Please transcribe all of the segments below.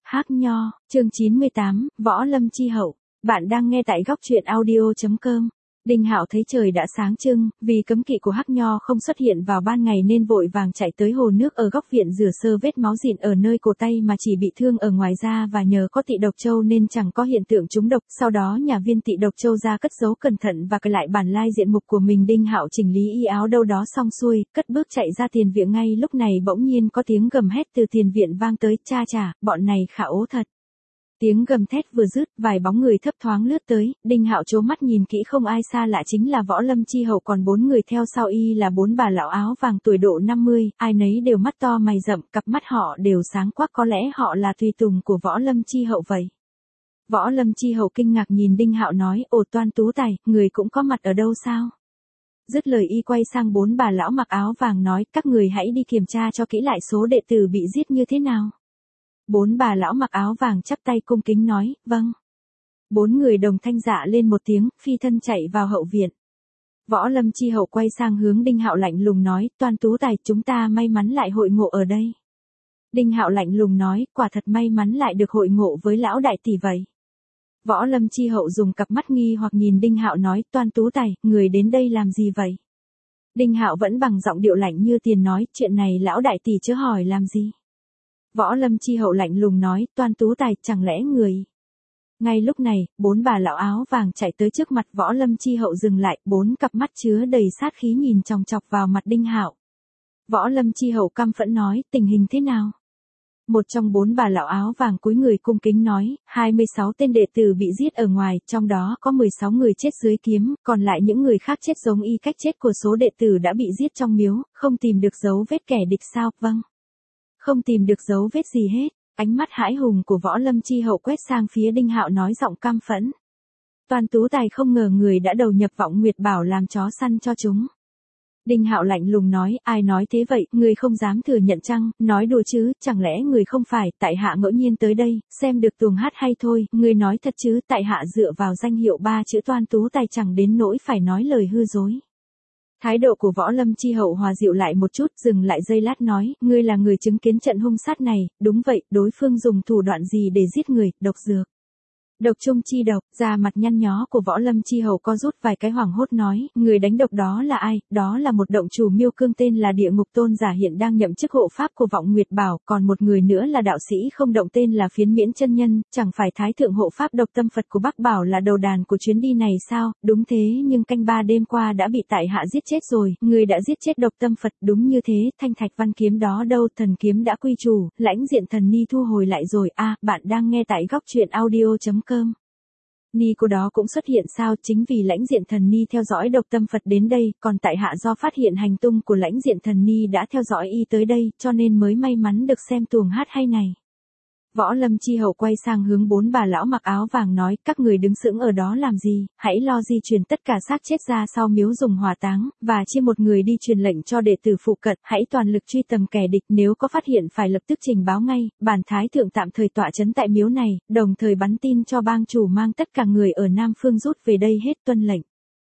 Hắc Nho, chương 98, Võ Lâm Chi Hậu. Bạn đang nghe tại góc truyện audio.com. Đinh Hạo thấy trời đã sáng trưng, vì cấm kỵ của Hắc Nho không xuất hiện vào ban ngày nên vội vàng chạy tới hồ nước ở góc viện rửa sơ vết máu dịn ở nơi cổ tay mà chỉ bị thương ở ngoài da, và nhờ có tị độc châu nên chẳng có hiện tượng trúng độc. Sau đó nhà viên tị độc châu ra cất giấu cẩn thận và cài lại bản lai diện mục của mình. Đinh Hạo chỉnh lý y áo đâu đó xong xuôi, cất bước chạy ra tiền viện. Ngay lúc này bỗng nhiên có tiếng gầm hét từ tiền viện vang tới, cha chà, bọn này khả ố thật. Tiếng gầm thét vừa dứt, vài bóng người thấp thoáng lướt tới, Đinh Hạo trố mắt nhìn kỹ không ai xa lạ chính là Võ Lâm Chi Hậu, còn 4 người theo sau y là 4 bà lão áo vàng tuổi độ 50, ai nấy đều mắt to mày rậm, cặp mắt họ đều sáng quắc, có lẽ họ là tùy tùng của Võ Lâm Chi Hậu vậy. Võ Lâm Chi Hậu kinh ngạc nhìn Đinh Hạo nói, ồ Toan Tú Tài, người cũng có mặt ở đâu sao? Dứt lời y quay sang 4 bà lão mặc áo vàng nói, các người hãy đi kiểm tra cho kỹ lại số đệ tử bị giết như thế nào. 4 bà lão mặc áo vàng chắp tay cung kính nói, vâng. 4 người đồng thanh dạ lên một tiếng, phi thân chạy vào hậu viện. Võ Lâm Chi Hậu quay sang hướng Đinh Hạo lạnh lùng nói, Toan Tú Tài, chúng ta may mắn lại hội ngộ ở đây. Đinh Hạo lạnh lùng nói, quả thật may mắn lại được hội ngộ với lão đại tỷ vậy. Võ Lâm Chi Hậu dùng cặp mắt nghi hoặc nhìn Đinh Hạo nói, Toan Tú Tài, người đến đây làm gì vậy? Đinh Hạo vẫn bằng giọng điệu lạnh như tiền nói, chuyện này lão đại tỷ chớ hỏi làm gì. Võ Lâm Chi Hậu lạnh lùng nói, Toan Tú Tài, chẳng lẽ người... Ngay lúc này, 4 bà lão áo vàng chạy tới trước mặt Võ Lâm Chi Hậu dừng lại, 4 cặp mắt chứa đầy sát khí nhìn chòng chọc vào mặt Đinh Hạo. Võ Lâm Chi Hậu căm phẫn nói, tình hình thế nào? Một trong 4 bà lão áo vàng cúi người cung kính nói, 26 tên đệ tử bị giết ở ngoài, trong đó có 16 người chết dưới kiếm, còn lại những người khác chết giống y cách chết của số đệ tử đã bị giết trong miếu, không tìm được dấu vết kẻ địch sao? Vâng. Không tìm được dấu vết gì hết. Ánh mắt hãi hùng của Võ Lâm Chi Hậu quét sang phía Đinh Hạo nói giọng căm phẫn. Toan Tú Tài không ngờ người đã đầu nhập Vọng Nguyệt Bảo làm chó săn cho chúng. Đinh Hạo lạnh lùng nói, ai nói thế vậy, người không dám thừa nhận chăng, nói đùa chứ, chẳng lẽ người không phải, tại hạ ngẫu nhiên tới đây, xem được tuồng hát hay thôi, người nói thật chứ, tại hạ dựa vào danh hiệu 3 chữ Toan Tú Tài chẳng đến nỗi phải nói lời hư dối. Thái độ của Võ Lâm Chi Hậu hòa dịu lại một chút, dừng lại giây lát nói, ngươi là người chứng kiến trận hung sát này, đúng vậy, đối phương dùng thủ đoạn gì để giết người, độc dược. Độc trung chi độc, da mặt nhăn nhó của Võ Lâm Chi Hậu co rút vài cái hoảng hốt nói, người đánh độc đó là ai, đó là một động chủ Miêu Cương tên là Địa Ngục Tôn giả hiện đang nhậm chức hộ pháp của Vọng Nguyệt Bảo, còn một người nữa là đạo sĩ không động tên là Phiến Miễn chân nhân, chẳng phải thái thượng hộ pháp Độc Tâm Phật của Bắc Bảo là đầu đàn của chuyến đi này sao? Đúng thế, nhưng canh 3 đêm qua đã bị tại hạ giết chết rồi, người đã giết chết Độc Tâm Phật, đúng như thế, thanh thạch văn kiếm đó đâu, thần kiếm đã quy chủ, lãnh diện thần ni thu hồi lại rồi. Bạn đang nghe tại góc truyện audio.com. Ni cô đó cũng xuất hiện sao? Chính vì lãnh diện thần ni theo dõi Độc Tâm Phật đến đây, còn tại hạ do phát hiện hành tung của lãnh diện thần ni đã theo dõi y tới đây, cho nên mới may mắn được xem tuồng hát hay này. Võ Lâm Chi Hậu quay sang hướng 4 bà lão mặc áo vàng nói, các người đứng sững ở đó làm gì, hãy lo di chuyển tất cả xác chết ra sau miếu dùng hỏa táng, và chia một người đi truyền lệnh cho đệ tử phụ cận, hãy toàn lực truy tầm kẻ địch, nếu có phát hiện phải lập tức trình báo ngay, bản thái thượng tạm thời tọa trấn tại miếu này, đồng thời bắn tin cho bang chủ mang tất cả người ở Nam Phương rút về đây hết, tuân lệnh.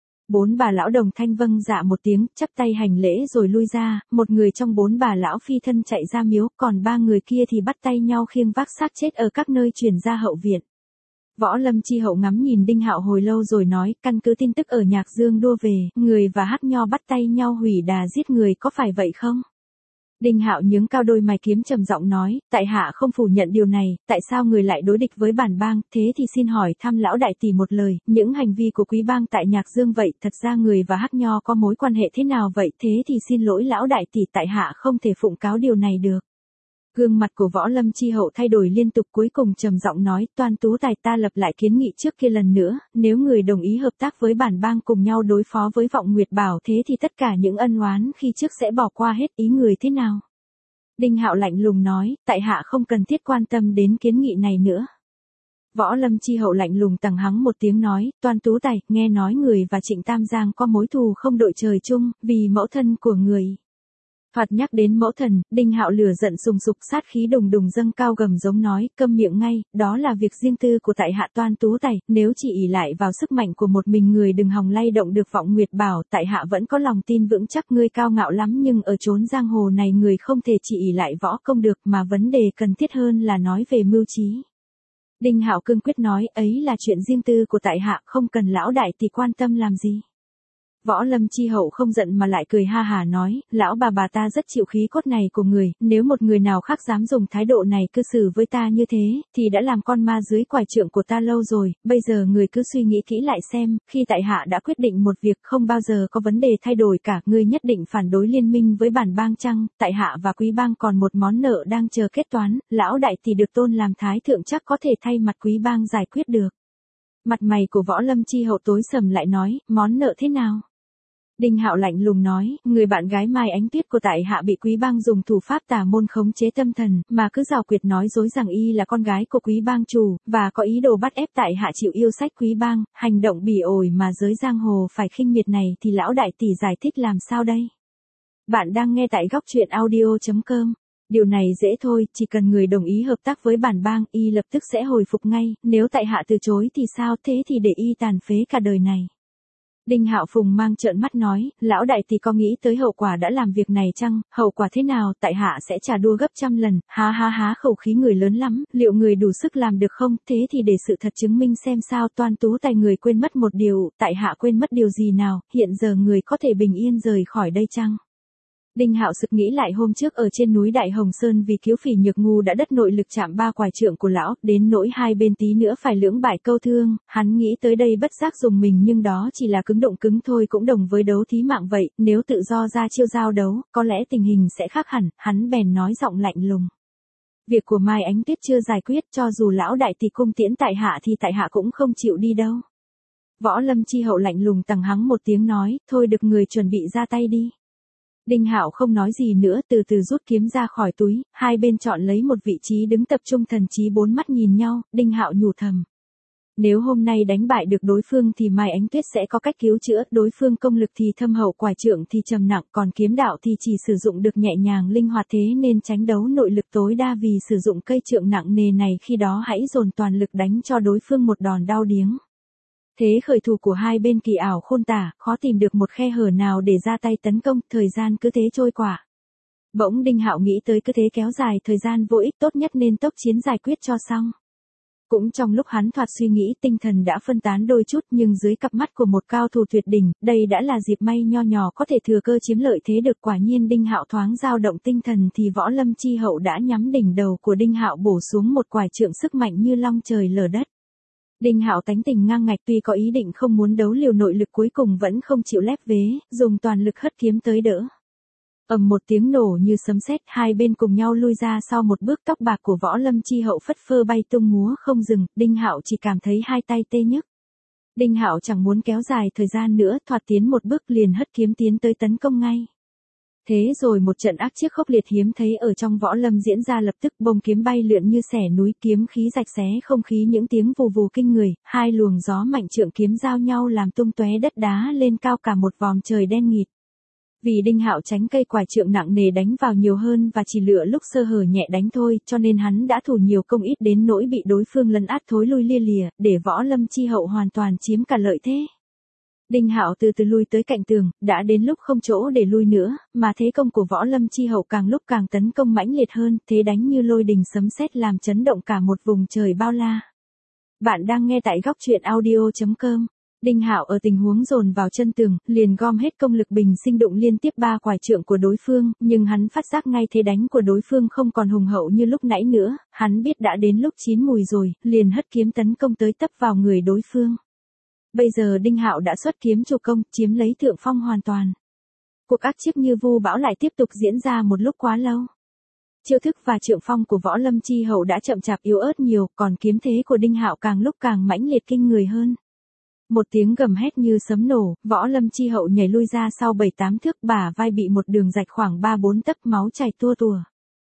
4 bà lão đồng thanh vâng dạ một tiếng, chắp tay hành lễ rồi lui ra, một người trong 4 bà lão phi thân chạy ra miếu, còn 3 người kia thì bắt tay nhau khiêng vác xác chết ở các nơi chuyển ra hậu viện. Võ Lâm Chi Hậu ngắm nhìn Đinh Hạo hồi lâu rồi nói, căn cứ tin tức ở Nhạc Dương đua về, người và Hắc Nho bắt tay nhau hủy đà giết người, có phải vậy không? Đinh Hạo nhướng cao đôi mày kiếm trầm giọng nói, tại hạ không phủ nhận điều này, tại sao người lại đối địch với bản bang, thế thì xin hỏi thăm lão đại tỷ một lời, những hành vi của quý bang tại Nhạc Dương vậy, thật ra người và Hắc Nho có mối quan hệ thế nào vậy, thế thì xin lỗi lão đại tỷ, tại hạ không thể phụng cáo điều này được. Gương mặt của Võ Lâm Chi Hậu thay đổi liên tục, cuối cùng trầm giọng nói, Toan Tú Tài, ta lập lại kiến nghị trước kia lần nữa, nếu người đồng ý hợp tác với bản bang cùng nhau đối phó với Vọng Nguyệt Bảo, thế thì tất cả những ân oán khi trước sẽ bỏ qua hết, ý người thế nào? Đinh Hạo lạnh lùng nói, tại hạ không cần thiết quan tâm đến kiến nghị này nữa. Võ Lâm Chi Hậu lạnh lùng tằng hắng một tiếng nói, Toan Tú Tài, nghe nói người và Trịnh Tam Giang có mối thù không đội trời chung, vì mẫu thân của người. Thoạt nhắc đến mẫu thần, Đinh Hạo lửa giận sùng sục, sát khí đùng đùng dâng cao, gầm giống nói, câm miệng ngay, đó là việc riêng tư của tại hạ Toan Tú Tài, nếu chỉ ỷ lại vào sức mạnh của một mình người đừng hòng lay động được Vọng Nguyệt Bảo, tại hạ vẫn có lòng tin vững chắc ngươi cao ngạo lắm, nhưng ở chốn giang hồ này người không thể chỉ ỷ lại võ công được, mà vấn đề cần thiết hơn là nói về mưu trí. Đinh Hạo cương quyết nói, ấy là chuyện riêng tư của tại hạ, không cần lão đại tỷ quan tâm làm gì. Võ Lâm Chi Hậu không giận mà lại cười ha hả nói, lão bà ta rất chịu khí cốt này của người, nếu một người nào khác dám dùng thái độ này cư xử với ta như thế, thì đã làm con ma dưới quải trượng của ta lâu rồi, bây giờ người cứ suy nghĩ kỹ lại xem, khi tại hạ đã quyết định một việc không bao giờ có vấn đề thay đổi cả, ngươi nhất định phản đối liên minh với bản bang chăng, tại hạ và quý bang còn một món nợ đang chờ kết toán, lão đại tỷ được tôn làm thái thượng chắc có thể thay mặt quý bang giải quyết được. Mặt mày của Võ Lâm Chi Hậu tối sầm lại nói, món nợ thế nào? Đinh Hạo lạnh lùng nói, người bạn gái Mai Ánh Tuyết của tại hạ bị quý bang dùng thủ pháp tà môn khống chế tâm thần, mà cứ rào quyệt nói dối rằng y là con gái của quý bang chủ, và có ý đồ bắt ép tại hạ chịu yêu sách quý bang, hành động bỉ ổi mà giới giang hồ phải khinh miệt này thì lão đại tỷ giải thích làm sao đây? Bạn đang nghe tại góc truyện audio.com. Điều này dễ thôi, chỉ cần người đồng ý hợp tác với bản bang, y lập tức sẽ hồi phục ngay, nếu tại hạ từ chối thì sao, thế thì để y tàn phế cả đời này. Đinh Hạo Phùng mang trợn mắt nói, lão đại tỷ có nghĩ tới hậu quả đã làm việc này chăng, hậu quả thế nào, tại hạ sẽ trả đua gấp trăm lần, há khẩu khí người lớn lắm, liệu người đủ sức làm được không, thế thì để sự thật chứng minh xem sao. Toan Tú Tài, người quên mất một điều, tại hạ quên mất điều gì nào, hiện giờ người có thể bình yên rời khỏi đây chăng? Đinh Hạo sực nghĩ lại hôm trước ở trên núi Đại Hồng Sơn vì Kiếu Phỉ Nhược Ngu đã đất nội lực chạm ba quải trượng của lão, đến nỗi hai bên tí nữa phải lưỡng bại câu thương, hắn nghĩ tới đây bất giác dùng mình, nhưng đó chỉ là cứng động cứng thôi, cũng đồng với đấu thí mạng vậy, nếu tự do ra chiêu giao đấu, có lẽ tình hình sẽ khác hẳn, hắn bèn nói giọng lạnh lùng. Việc của Mai Ánh Tuyết chưa giải quyết, cho dù lão đại tỷ cung tiễn tại hạ thì tại hạ cũng không chịu đi đâu. Võ Lâm Chi Hậu lạnh lùng tằng hắng một tiếng nói, thôi được, người chuẩn bị ra tay đi. Đinh Hạo không nói gì nữa, từ từ rút kiếm ra khỏi túi, hai bên chọn lấy một vị trí đứng tập trung thần trí, bốn mắt nhìn nhau, Đinh Hạo nhủ thầm. Nếu hôm nay đánh bại được đối phương thì Mai Ánh Tuyết sẽ có cách cứu chữa, đối phương công lực thì thâm hậu, quải trượng thì trầm nặng, còn kiếm đạo thì chỉ sử dụng được nhẹ nhàng linh hoạt, thế nên tránh đấu nội lực tối đa vì sử dụng cây trượng nặng nề này, khi đó hãy dồn toàn lực đánh cho đối phương một đòn đau điếng. Thế khởi thủ của hai bên kỳ ảo khôn tả, khó tìm được một khe hở nào để ra tay tấn công, thời gian cứ thế trôi qua. Bỗng Đinh Hạo nghĩ tới cứ thế kéo dài thời gian vô ích, tốt nhất nên tốc chiến giải quyết cho xong. Cũng trong lúc hắn thoạt suy nghĩ, tinh thần đã phân tán đôi chút, nhưng dưới cặp mắt của một cao thủ tuyệt đỉnh, đây đã là dịp may nho nhỏ có thể thừa cơ chiếm lợi thế được. Quả nhiên Đinh Hạo thoáng dao động tinh thần thì Võ Lâm Chi Hậu đã nhắm đỉnh đầu của Đinh Hạo bổ xuống một quải trượng sức mạnh như long trời lở đất. Đinh Hạo tánh tình ngang ngạch, tuy có ý định không muốn đấu liều nội lực, cuối cùng vẫn không chịu lép vế, dùng toàn lực hất kiếm tới đỡ. Ầm một tiếng nổ như sấm sét, hai bên cùng nhau lui ra sau một bước, tóc bạc của Võ Lâm Chi Hậu phất phơ bay tung múa không dừng, Đinh Hạo chỉ cảm thấy hai tay tê nhức. Đinh Hạo chẳng muốn kéo dài thời gian nữa, thoạt tiến một bước liền hất kiếm tiến tới tấn công ngay. Thế rồi một trận ác chiếc khốc liệt hiếm thấy ở trong võ lâm diễn ra, lập tức bông kiếm bay lượn như xẻ núi, kiếm khí rạch xé không khí, những tiếng vù vù kinh người, hai luồng gió mạnh trượng kiếm giao nhau làm tung tóe đất đá lên cao cả một vòm trời đen nghịt. Vì Đinh Hạo tránh cây quải trượng nặng nề đánh vào nhiều hơn và chỉ lựa lúc sơ hở nhẹ đánh thôi, cho nên hắn đã thủ nhiều công ít đến nỗi bị đối phương lấn át thối lui lia lìa, để Võ Lâm Chi Hậu hoàn toàn chiếm cả lợi thế. Đinh Hạo từ từ lui tới cạnh tường, đã đến lúc không chỗ để lui nữa, mà thế công của Võ Lâm Chi Hậu càng lúc càng tấn công mãnh liệt hơn, thế đánh như lôi đình sấm sét làm chấn động cả một vùng trời bao la. Bạn đang nghe tại góc truyện audio.com. Đinh Hạo ở tình huống dồn vào chân tường, liền gom hết công lực bình sinh đụng liên tiếp ba quải trượng của đối phương, nhưng hắn phát giác ngay thế đánh của đối phương không còn hùng hậu như lúc nãy nữa, hắn biết đã đến lúc chín mùi rồi, liền hất kiếm tấn công tới tấp vào người đối phương. Bây giờ Đinh Hạo đã xuất kiếm chủ công, chiếm lấy thượng phong hoàn toàn. Cuộc ác chiếc như vu bão lại tiếp tục diễn ra một lúc quá lâu. Chiêu thức và trượng phong của Võ Lâm Chi Hậu đã chậm chạp yếu ớt nhiều, còn kiếm thế của Đinh Hạo càng lúc càng mãnh liệt kinh người hơn. Một tiếng gầm hét như sấm nổ, Võ Lâm Chi Hậu nhảy lui ra sau 7-8 thước, bả vai bị một đường rạch khoảng 3-4 tấc, máu chảy tua tùa.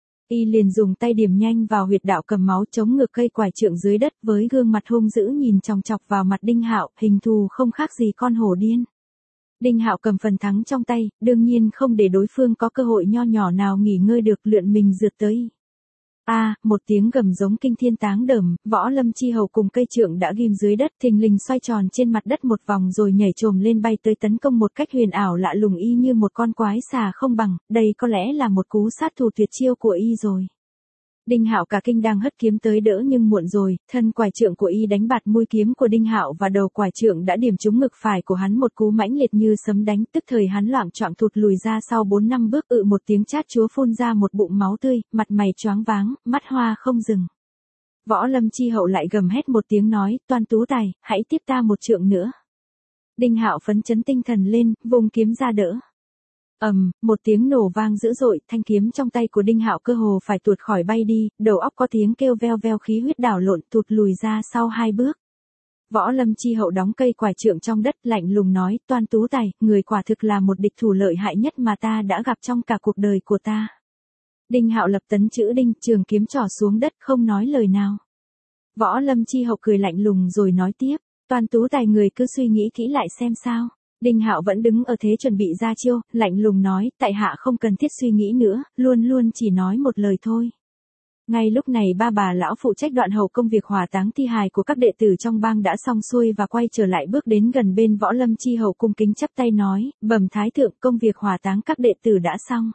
Y liền dùng tay điểm nhanh vào huyệt đạo cầm máu, chống ngược cây quải trượng dưới đất, với gương mặt hung dữ nhìn chòng chọc vào mặt Đinh Hạo, hình thù không khác gì con hổ điên. Đinh Hạo cầm phần thắng trong tay, đương nhiên không để đối phương có cơ hội nho nhỏ nào nghỉ ngơi được, lượn mình rượt tới. Một tiếng gầm giống kinh thiên táng đờm, Võ Lâm Chi Hầu cùng cây trượng đã ghim dưới đất, thình lình xoay tròn trên mặt đất một vòng rồi nhảy chồm lên bay tới tấn công một cách huyền ảo lạ lùng y như một con quái xà không bằng, đây có lẽ là một cú sát thủ tuyệt chiêu của y rồi. Đinh Hạo cả kinh đang hất kiếm tới đỡ nhưng muộn rồi, thân quải trượng của y đánh bạt mũi kiếm của Đinh Hạo và đầu quải trượng đã điểm trúng ngực phải của hắn một cú mãnh liệt như sấm đánh, tức thời hắn loạng choạng thụt lùi ra sau 4-5 bước, một tiếng chát chúa phun ra một bụng máu tươi, mặt mày choáng váng, mắt hoa không dừng. Võ Lâm Chi Hậu lại gầm hét một tiếng nói, Toan Tú Tài, hãy tiếp ta một trượng nữa. Đinh Hạo phấn chấn tinh thần lên, vùng kiếm ra đỡ. Một tiếng nổ vang dữ dội, thanh kiếm trong tay của Đinh Hạo cơ hồ phải tuột khỏi bay đi, đầu óc có tiếng kêu veo veo, khí huyết đảo lộn, thụt lùi ra sau 2 bước. Võ Lâm Chi Hậu đóng cây quải trượng trong đất, lạnh lùng nói, Toan Tú Tài, người quả thực là một địch thủ lợi hại nhất mà ta đã gặp trong cả cuộc đời của ta. Đinh Hạo lập tấn chữ đinh, trường kiếm trỏ xuống đất, không nói lời nào. Võ Lâm Chi Hậu cười lạnh lùng rồi nói tiếp, Toan Tú Tài, người cứ suy nghĩ kỹ lại xem sao. Đinh Hạo vẫn đứng ở thế chuẩn bị ra chiêu, lạnh lùng nói, tại hạ không cần thiết suy nghĩ nữa, luôn luôn chỉ nói một lời thôi. Ngay lúc này ba bà lão phụ trách đoạn hậu công việc hỏa táng thi hài của các đệ tử trong bang đã xong xuôi và quay trở lại, bước đến gần bên Võ Lâm Chi Hậu cung kính chắp tay nói, bẩm thái thượng, công việc hỏa táng các đệ tử đã xong.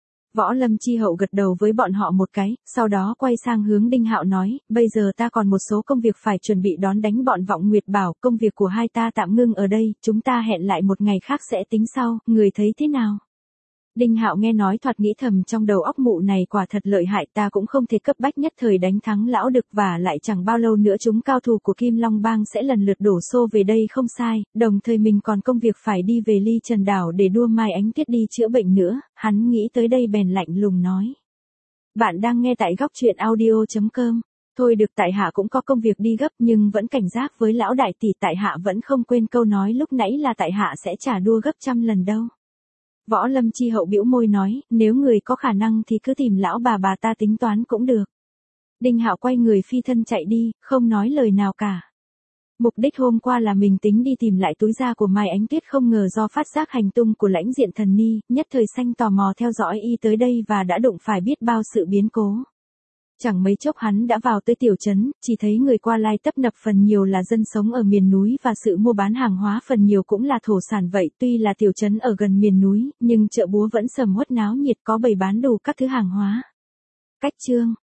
Võ Lâm Chi Hậu gật đầu với bọn họ một cái, sau đó quay sang hướng Đinh Hạo nói, bây giờ ta còn một số công việc phải chuẩn bị đón đánh bọn Vọng Nguyệt Bảo, công việc của hai ta tạm ngưng ở đây, chúng ta hẹn lại một ngày khác sẽ tính sau, người thấy thế nào? Đinh Hạo nghe nói thoạt nghĩ thầm trong đầu, óc mụ này quả thật lợi hại, ta cũng không thể cấp bách nhất thời đánh thắng lão Đực, và lại chẳng bao lâu nữa chúng cao thủ của Kim Long Bang sẽ lần lượt đổ xô về đây không sai, đồng thời mình còn công việc phải đi về Ly Trần Đảo để đua Mai Ánh Tuyết đi chữa bệnh nữa, hắn nghĩ tới đây bèn lạnh lùng nói. Bạn đang nghe tại góc truyện audio.com. Thôi được, tại hạ cũng có công việc đi gấp nhưng vẫn cảnh giác với lão đại tỷ, tại hạ vẫn không quên câu nói lúc nãy là tại hạ sẽ trả đua gấp trăm lần đâu. Võ Lâm Chi Hậu bĩu môi nói, nếu người có khả năng thì cứ tìm lão bà ta tính toán cũng được. Đinh Hạo quay người phi thân chạy đi, không nói lời nào cả. Mục đích hôm qua là mình tính đi tìm lại túi da của Mai Ánh Tuyết, không ngờ do phát giác hành tung của Lãnh Diện Thần Ni, nhất thời sanh tò mò theo dõi y tới đây và đã đụng phải biết bao sự biến cố. Chẳng mấy chốc hắn đã vào tới tiểu trấn, chỉ thấy người qua lại tấp nập, phần nhiều là dân sống ở miền núi và sự mua bán hàng hóa phần nhiều cũng là thổ sản. Vậy tuy là tiểu trấn ở gần miền núi, nhưng chợ búa vẫn sầm uất náo nhiệt, có bày bán đủ các thứ hàng hóa. Cách chương